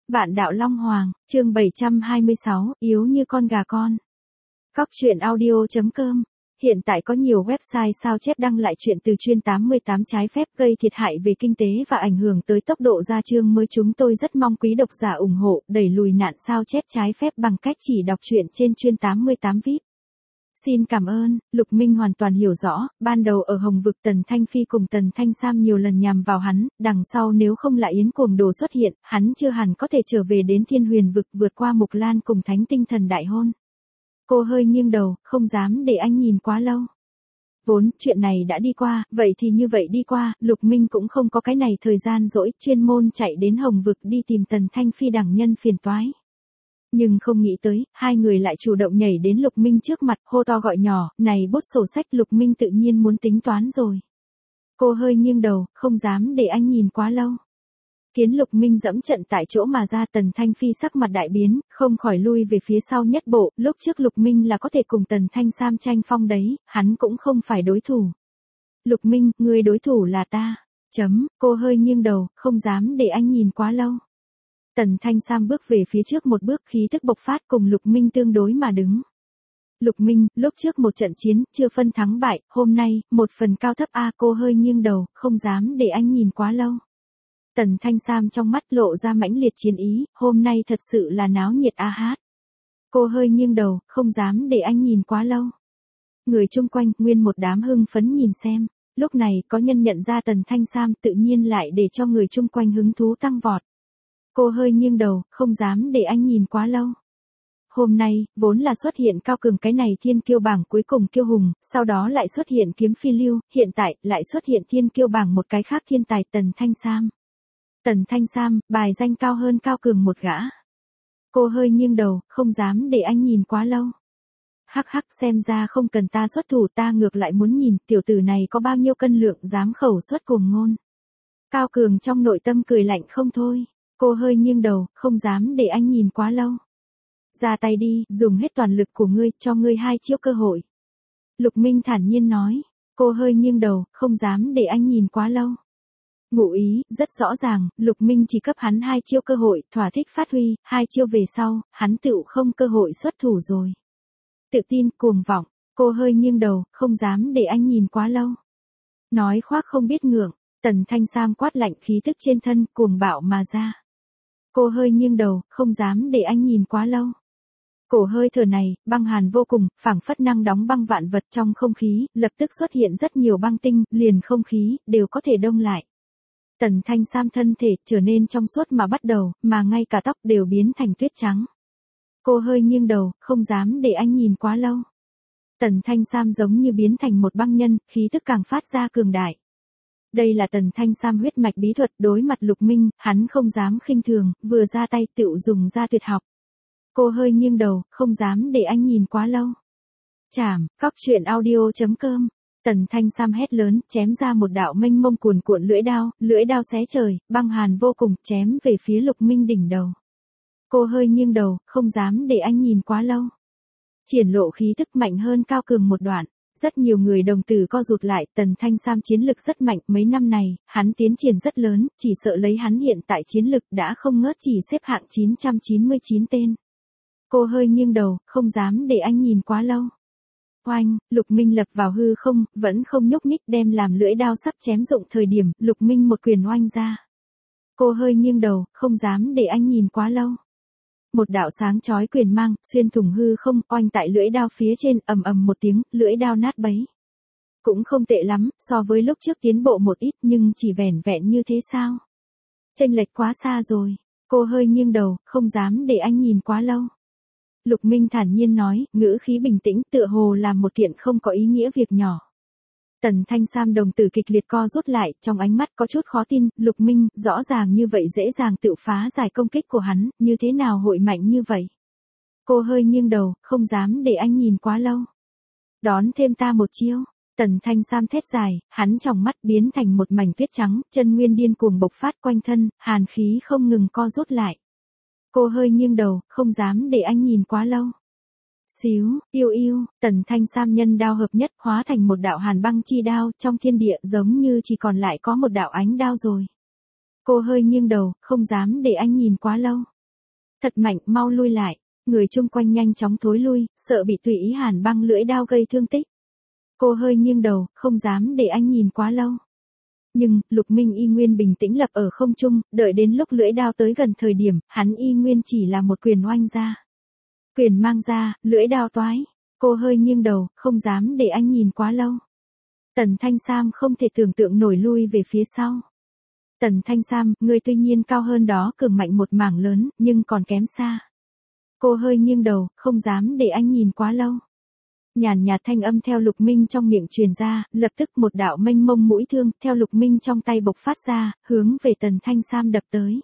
Vạn đạo Long Hoàng, chương 726, yếu như con gà con. Cóc truyện audio.com. Hiện tại có nhiều website sao chép đăng lại chuyện từ chuyên 88 trái phép gây thiệt hại về kinh tế và ảnh hưởng tới tốc độ ra chương mới. Chúng tôi rất mong quý độc giả ủng hộ, đẩy lùi nạn sao chép trái phép bằng cách chỉ đọc truyện trên chuyên 88 VIP. Xin cảm ơn. Lục Minh hoàn toàn hiểu rõ, ban đầu ở Hồng Vực Tần Thanh Phi cùng Tần Thanh Sam nhiều lần nhằm vào hắn, đằng sau nếu không lại Yến Cuồng Đồ xuất hiện, hắn chưa hẳn có thể trở về đến Thiên Huyền Vực vượt qua Mục Lan cùng Thánh Tinh Thần đại hôn. Cô hơi nghiêng đầu, không dám để anh nhìn quá lâu. Vốn, chuyện này đã đi qua, vậy thì như vậy đi qua, Lục Minh cũng không có cái này thời gian rỗi, chuyên môn chạy đến Hồng Vực đi tìm Tần Thanh Phi đẳng nhân phiền toái. Nhưng không nghĩ tới, hai người lại chủ động nhảy đến Lục Minh trước mặt, hô to gọi nhỏ, này bút sổ sách. Lục Minh tự nhiên muốn tính toán rồi. Cô hơi nghiêng đầu, không dám để anh nhìn quá lâu. Kiến Lục Minh dẫm trận tại chỗ mà ra, Tần Thanh Phi sắc mặt đại biến, không khỏi lui về phía sau nhất bộ. Lúc trước Lục Minh là có thể cùng Tần Thanh Sam tranh phong đấy, hắn cũng không phải đối thủ. Lục Minh, người đối thủ là ta. Cô hơi nghiêng đầu, không dám để anh nhìn quá lâu. Tần Thanh Sam bước về phía trước một bước, khí tức bộc phát, cùng Lục Minh tương đối mà đứng. Lục Minh, lúc trước một trận chiến, chưa phân thắng bại, hôm nay, một phần cao thấp a. Cô hơi nghiêng đầu, không dám để anh nhìn quá lâu. Tần Thanh Sam trong mắt lộ ra mãnh liệt chiến ý, hôm nay thật sự là náo nhiệt a hát. Cô hơi nghiêng đầu, không dám để anh nhìn quá lâu. Người chung quanh, nguyên một đám hưng phấn nhìn xem. Lúc này, có nhân nhận ra Tần Thanh Sam, tự nhiên lại để cho người chung quanh hứng thú tăng vọt. Cô hơi nghiêng đầu, không dám để anh nhìn quá lâu. Hôm nay, vốn là xuất hiện Cao Cường cái này thiên kiêu bảng cuối cùng kiêu hùng, sau đó lại xuất hiện Kiếm Phi Lưu, hiện tại, lại xuất hiện thiên kiêu bảng một cái khác thiên tài Tần Thanh Sam. Tần Thanh Sam, bài danh cao hơn Cao Cường một gã. Cô hơi nghiêng đầu, không dám để anh nhìn quá lâu. Hắc hắc, xem ra không cần ta xuất thủ, ta ngược lại muốn nhìn tiểu tử này có bao nhiêu cân lượng, dám khẩu xuất cuồng ngôn. Cao Cường trong nội tâm cười lạnh không thôi. Cô hơi nghiêng đầu, không dám để anh nhìn quá lâu. Ra tay đi, dùng hết toàn lực của ngươi, cho ngươi 2 chiêu cơ hội. Lục Minh thản nhiên nói. Cô hơi nghiêng đầu, không dám để anh nhìn quá lâu. Ngụ ý, rất rõ ràng, Lục Minh chỉ cấp hắn 2 chiêu cơ hội, thỏa thích phát huy, 2 chiêu về sau, hắn tựu không cơ hội xuất thủ rồi. Tự tin, cuồng vọng, cô hơi nghiêng đầu, không dám để anh nhìn quá lâu. Nói khoác không biết ngượng, Tần Thanh Sam quát lạnh, khí tức trên thân, cuồng bạo mà ra. Cô hơi nghiêng đầu, không dám để anh nhìn quá lâu. Cổ hơi thở này, băng hàn vô cùng, phảng phất năng đóng băng vạn vật trong không khí, lập tức xuất hiện rất nhiều băng tinh, liền không khí, đều có thể đông lại. Tần Thanh Sam thân thể trở nên trong suốt mà bắt đầu, mà ngay cả tóc đều biến thành tuyết trắng. Cô hơi nghiêng đầu, không dám để anh nhìn quá lâu. Tần Thanh Sam giống như biến thành một băng nhân, khí tức càng phát ra cường đại. Đây là Tần Thanh Sam huyết mạch bí thuật, đối mặt Lục Minh, hắn không dám khinh thường, vừa ra tay tựu dùng ra tuyệt học. Cô hơi nghiêng đầu, không dám để anh nhìn quá lâu. Chảm, cóc truyện audio.com. Tần Thanh Sam hét lớn, chém ra một đạo mênh mông cuồn cuộn lưỡi đao xé trời, băng hàn vô cùng, chém về phía Lục Minh đỉnh đầu. Cô hơi nghiêng đầu, không dám để anh nhìn quá lâu. Triển lộ khí tức mạnh hơn Cao Cường một đoạn. Rất nhiều người đồng tử co rụt lại, Tần Thanh Sam chiến lực rất mạnh, mấy năm này, hắn tiến triển rất lớn, chỉ sợ lấy hắn hiện tại chiến lực đã không ngớt chỉ xếp hạng 999 tên. Cô hơi nghiêng đầu, không dám để anh nhìn quá lâu. Oanh, Lục Minh lập vào hư không, vẫn không nhúc nhích, đem làm lưỡi đao sắp chém dụng thời điểm, Lục Minh một quyền oanh ra. Cô hơi nghiêng đầu, không dám để anh nhìn quá lâu. Một đạo sáng chói quyền mang, xuyên thủng hư không, oanh tại lưỡi đao phía trên, ầm ầm một tiếng, lưỡi đao nát bấy. Cũng không tệ lắm, so với lúc trước tiến bộ một ít, nhưng chỉ vẻn vẹn như thế sao? Chênh lệch quá xa rồi. Cô hơi nghiêng đầu, không dám để anh nhìn quá lâu. Lục Minh thản nhiên nói, ngữ khí bình tĩnh, tựa hồ làm một kiện không có ý nghĩa việc nhỏ. Tần Thanh Sam đồng tử kịch liệt co rút lại, trong ánh mắt có chút khó tin, Lục Minh, rõ ràng như vậy dễ dàng tự phá giải công kích của hắn, như thế nào hội mạnh như vậy? Cô hơi nghiêng đầu, không dám để anh nhìn quá lâu. Đón thêm ta một chiêu. Tần Thanh Sam thét dài, hắn trong mắt biến thành một mảnh tuyết trắng, chân nguyên điên cuồng bộc phát quanh thân, hàn khí không ngừng co rút lại. Cô hơi nghiêng đầu, không dám để anh nhìn quá lâu. Xíu, yêu, Tần Thanh Sam nhân đao hợp nhất hóa thành một đạo hàn băng chi đao, trong thiên địa giống như chỉ còn lại có một đạo ánh đao rồi. Cô hơi nghiêng đầu, không dám để anh nhìn quá lâu. Thật mạnh, mau lui lại. Người chung quanh nhanh chóng thối lui, sợ bị tùy ý Hàn Băng lưỡi đao gây thương tích. Cô hơi nghiêng đầu, không dám để anh nhìn quá lâu. Nhưng, Lục Minh y nguyên bình tĩnh lập ở không trung, đợi đến lúc lưỡi đao tới gần thời điểm, hắn y nguyên chỉ là một quyền oanh ra. Quyền mang ra, lưỡi đao toái. Cô hơi nghiêng đầu, không dám để anh nhìn quá lâu. Tần Thanh Sam không thể tưởng tượng nổi lui về phía sau. Tần Thanh Sam, người tuy nhiên cao hơn đó cường mạnh một mảng lớn, nhưng còn kém xa. Cô hơi nghiêng đầu, không dám để anh nhìn quá lâu. Nhàn nhạt thanh âm theo Lục Minh trong miệng truyền ra, lập tức một đạo mênh mông mũi thương theo Lục Minh trong tay bộc phát ra, hướng về Tần Thanh Sam đập tới.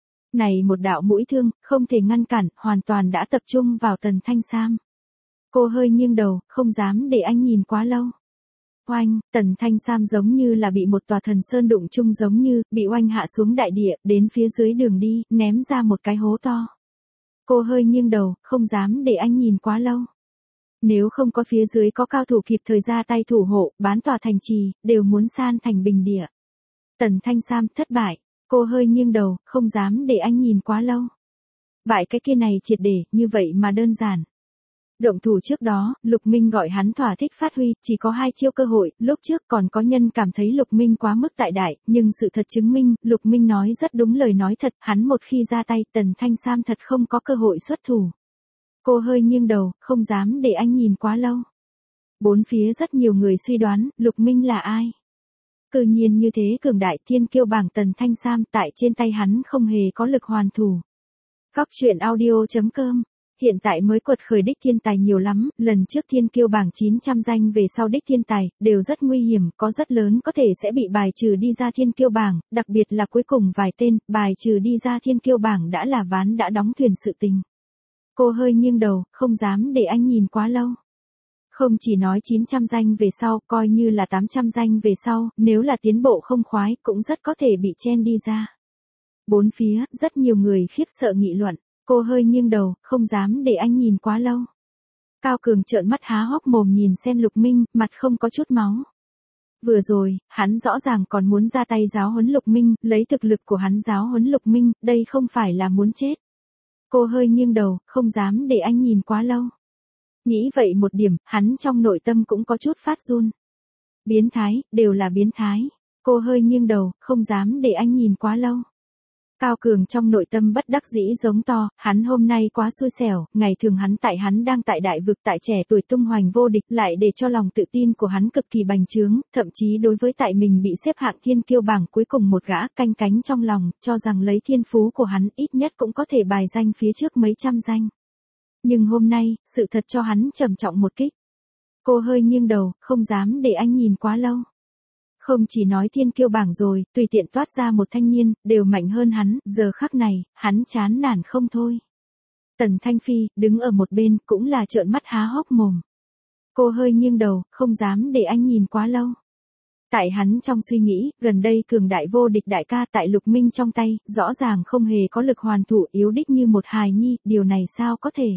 Này một đạo mũi thương, không thể ngăn cản, hoàn toàn đã tập trung vào Tần Thanh Sam. Cô hơi nghiêng đầu, không dám để anh nhìn quá lâu. Oanh, Tần Thanh Sam giống như là bị một tòa thần sơn đụng chung giống như, bị oanh hạ xuống đại địa, đến phía dưới đường đi, ném ra một cái hố to. Cô hơi nghiêng đầu, không dám để anh nhìn quá lâu. Nếu không có phía dưới có cao thủ kịp thời ra tay thủ hộ, bán tòa thành trì, đều muốn san thành bình địa. Tần Thanh Sam thất bại, cô hơi nghiêng đầu, không dám để anh nhìn quá lâu. Bại cái kia này triệt để, như vậy mà đơn giản. Động thủ trước đó, Lục Minh gọi hắn thỏa thích phát huy, chỉ có 2 chiêu cơ hội, lúc trước còn có nhân cảm thấy Lục Minh quá mức tại đại, nhưng sự thật chứng minh, Lục Minh nói rất đúng lời nói thật, hắn một khi ra tay, Tần Thanh Sam thật không có cơ hội xuất thủ. Cô hơi nghiêng đầu, không dám để anh nhìn quá lâu. Bốn phía rất nhiều người suy đoán, Lục Minh là ai? Cự nhiên như thế cường đại thiên kiêu bảng Tần Thanh Sam tại trên tay hắn không hề có lực hoàn thủ. Góc truyện audio.com. Hiện tại mới quật khởi đích thiên tài nhiều lắm, lần trước thiên kiêu bảng 900 danh về sau đích thiên tài, đều rất nguy hiểm, có rất lớn có thể sẽ bị bài trừ đi ra thiên kiêu bảng, đặc biệt là cuối cùng vài tên, bài trừ đi ra thiên kiêu bảng đã là ván đã đóng thuyền sự tình. Cô hơi nghiêng đầu, không dám để anh nhìn quá lâu. Không chỉ nói 900 danh về sau, coi như là 800 danh về sau, nếu là tiến bộ không khoái, cũng rất có thể bị chen đi ra. Bốn phía, rất nhiều người khiếp sợ nghị luận. Cô hơi nghiêng đầu, không dám để anh nhìn quá lâu. Cao Cường trợn mắt há hốc mồm nhìn xem Lục Minh, mặt không có chút máu. Vừa rồi, hắn rõ ràng còn muốn ra tay giáo huấn Lục Minh, lấy thực lực của hắn giáo huấn Lục Minh, đây không phải là muốn chết. Cô hơi nghiêng đầu, không dám để anh nhìn quá lâu. Nghĩ vậy một điểm, hắn trong nội tâm cũng có chút phát run. Biến thái, đều là biến thái. Cô hơi nghiêng đầu, không dám để anh nhìn quá lâu. Cao Cường trong nội tâm bất đắc dĩ giống to, hắn hôm nay quá xui xẻo, ngày thường hắn đang tại đại vực tại trẻ tuổi tung hoành vô địch lại để cho lòng tự tin của hắn cực kỳ bành trướng, thậm chí đối với tại mình bị xếp hạng thiên kiêu bảng cuối cùng một gã canh cánh trong lòng, cho rằng lấy thiên phú của hắn ít nhất cũng có thể bài danh phía trước mấy trăm danh. Nhưng hôm nay, sự thật cho hắn trầm trọng một kích. Cô hơi nghiêng đầu, không dám để anh nhìn quá lâu. Không chỉ nói thiên kiêu bảng rồi, tùy tiện toát ra một thanh niên, đều mạnh hơn hắn, giờ khắc này, hắn chán nản không thôi. Tần Thanh Phi, đứng ở một bên, cũng là trợn mắt há hốc mồm. Cô hơi nghiêng đầu, không dám để anh nhìn quá lâu. Tại hắn trong suy nghĩ, gần đây cường đại vô địch đại ca tại Lục Minh trong tay, rõ ràng không hề có lực hoàn thủ yếu đích như một hài nhi, điều này sao có thể.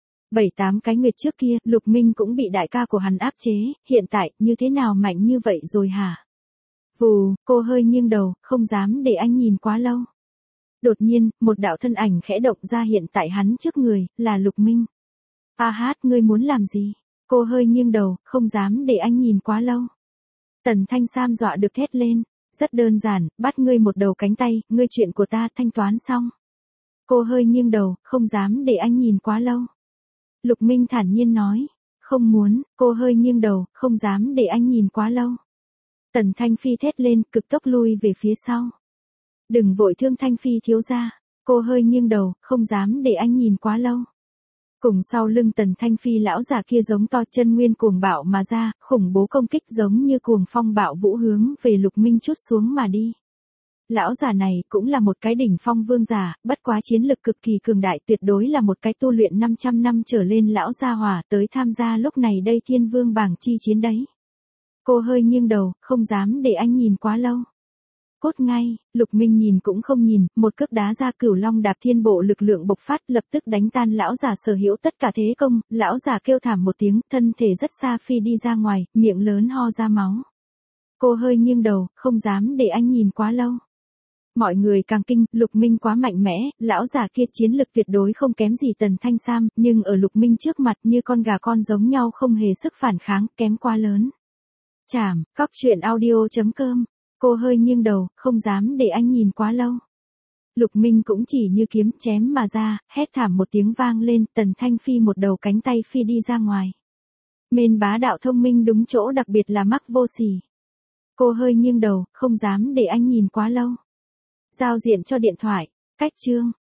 7-8 cái nguyệt trước kia, Lục Minh cũng bị đại ca của hắn áp chế, hiện tại, như thế nào mạnh như vậy rồi hả? Vù, cô hơi nghiêng đầu, không dám để anh nhìn quá lâu. Đột nhiên, một đạo thân ảnh khẽ động ra hiện tại hắn trước người, là Lục Minh. A hát, ngươi muốn làm gì? Cô hơi nghiêng đầu, không dám để anh nhìn quá lâu. Tần Thanh Sam dọa được thét lên, rất đơn giản, bắt ngươi một đầu cánh tay, ngươi chuyện của ta thanh toán xong. Cô hơi nghiêng đầu, không dám để anh nhìn quá lâu. Lục Minh thản nhiên nói, không muốn, cô hơi nghiêng đầu, không dám để anh nhìn quá lâu. Tần Thanh Phi thét lên, cực tốc lui về phía sau. Đừng vội thương Thanh Phi thiếu gia, cô hơi nghiêng đầu, không dám để anh nhìn quá lâu. Cùng sau lưng Tần Thanh Phi lão giả kia giống to chân nguyên cuồng bạo mà ra, khủng bố công kích giống như cuồng phong bạo vũ hướng về Lục Minh chút xuống mà đi. Lão giả này cũng là một cái đỉnh phong vương giả, bất quá chiến lực cực kỳ cường đại, tuyệt đối là một cái tu luyện 500 năm trở lên lão gia hỏa tới tham gia lúc này đây thiên vương bảng chi chiến đấy. Cô hơi nghiêng đầu, không dám để anh nhìn quá lâu. Cốt ngay, Lục Minh nhìn cũng không nhìn, một cước đá ra Cửu Long đạp thiên bộ lực lượng bộc phát lập tức đánh tan lão giả sở hữu tất cả thế công, lão giả kêu thảm một tiếng, thân thể rất xa phi đi ra ngoài, miệng lớn ho ra máu. Cô hơi nghiêng đầu, không dám để anh nhìn quá lâu. Mọi người càng kinh, Lục Minh quá mạnh mẽ, lão già kia chiến lực tuyệt đối không kém gì Tần Thanh Sam, nhưng ở Lục Minh trước mặt như con gà con giống nhau không hề sức phản kháng, kém quá lớn. Chảm, cóc truyện audio.com. Cô hơi nghiêng đầu, không dám để anh nhìn quá lâu. Lục Minh cũng chỉ như kiếm chém mà ra, hét thảm một tiếng vang lên, Tần Thanh Phi một đầu cánh tay phi đi ra ngoài. Mên bá đạo thông minh đúng chỗ, đặc biệt là mắc vô sỉ. Cô hơi nghiêng đầu, không dám để anh nhìn quá lâu. Giao diện cho điện thoại. Cách chương.